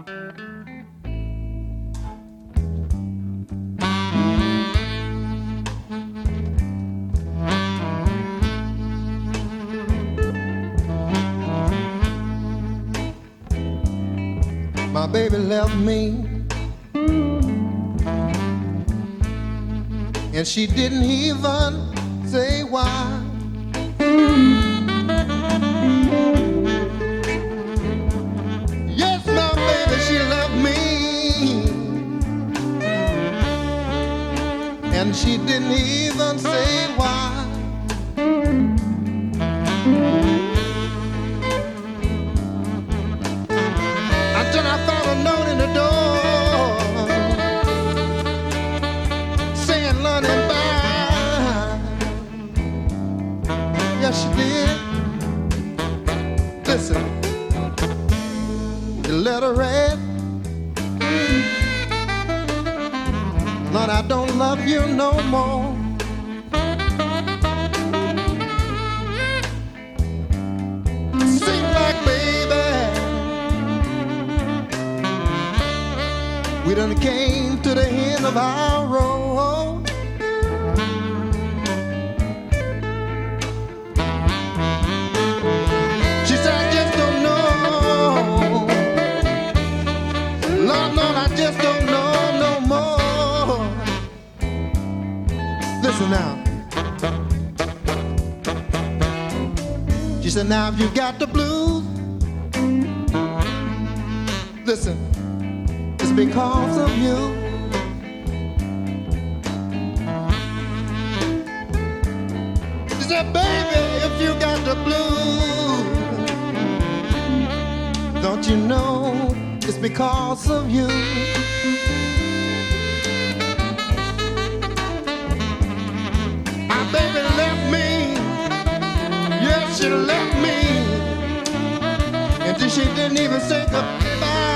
My baby left me, and she didn't even say why. Yes, my baby, she left me, and she didn't even say why. Until I found a note in the door saying London bye. Yes, she did. Listen, the letter read, Lord, I don't love you no more. Seems like, baby, we done came to the end of our road. She said, I just don't know. Lord, Lord, I just don't know no more. Listen now. She said, now if you got the blues, listen, it's because of you. She said, baby, if you got the blues, don't you know it's because of you. My baby left me, yes, she left me, and she didn't even say goodbye.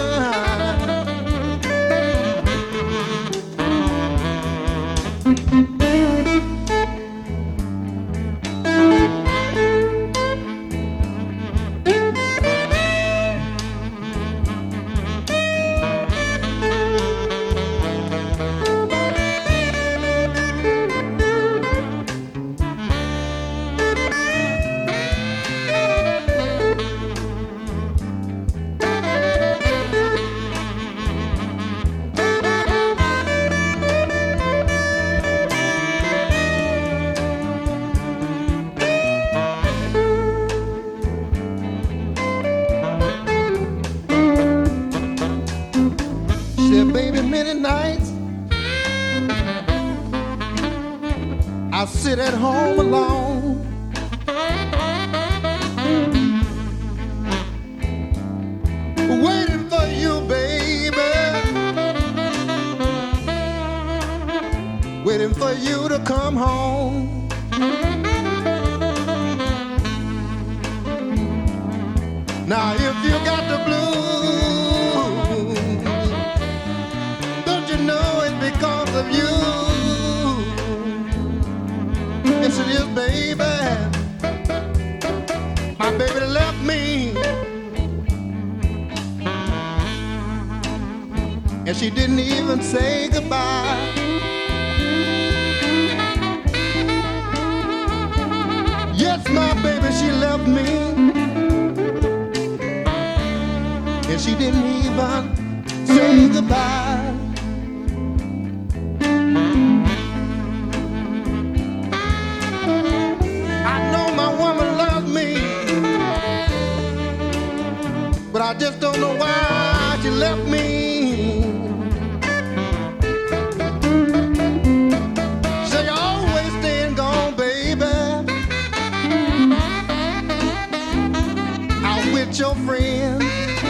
Baby, many nights I sit at home alone, waiting for you, baby, waiting for you to come home. Now if you got the blues, don't you know it's because of you? Yes it is, baby. My baby left me, and she didn't even say goodbye. Yes, my baby, she left me, and she didn't even say goodbye. I know my woman loves me, but I just don't know why she left me. Say you're always staying gone, baby, out with your friends.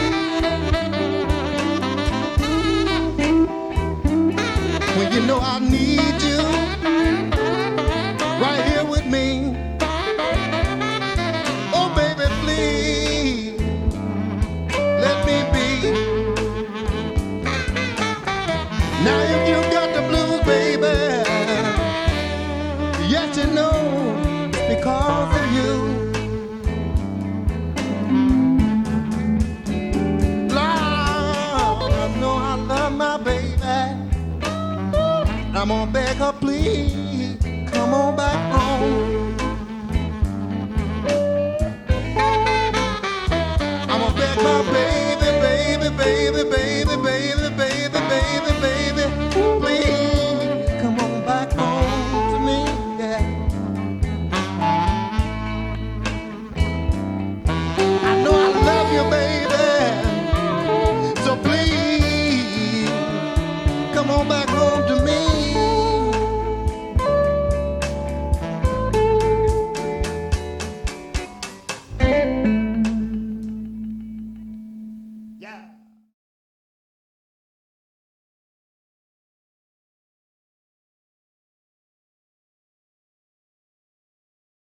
When you know I need you right here with me. Oh baby, please let me be. Now if you got the blues, baby, yes you know it's because of you. Lord, I'm gonna beg her, please, come on back home. I'm gonna beg her, baby.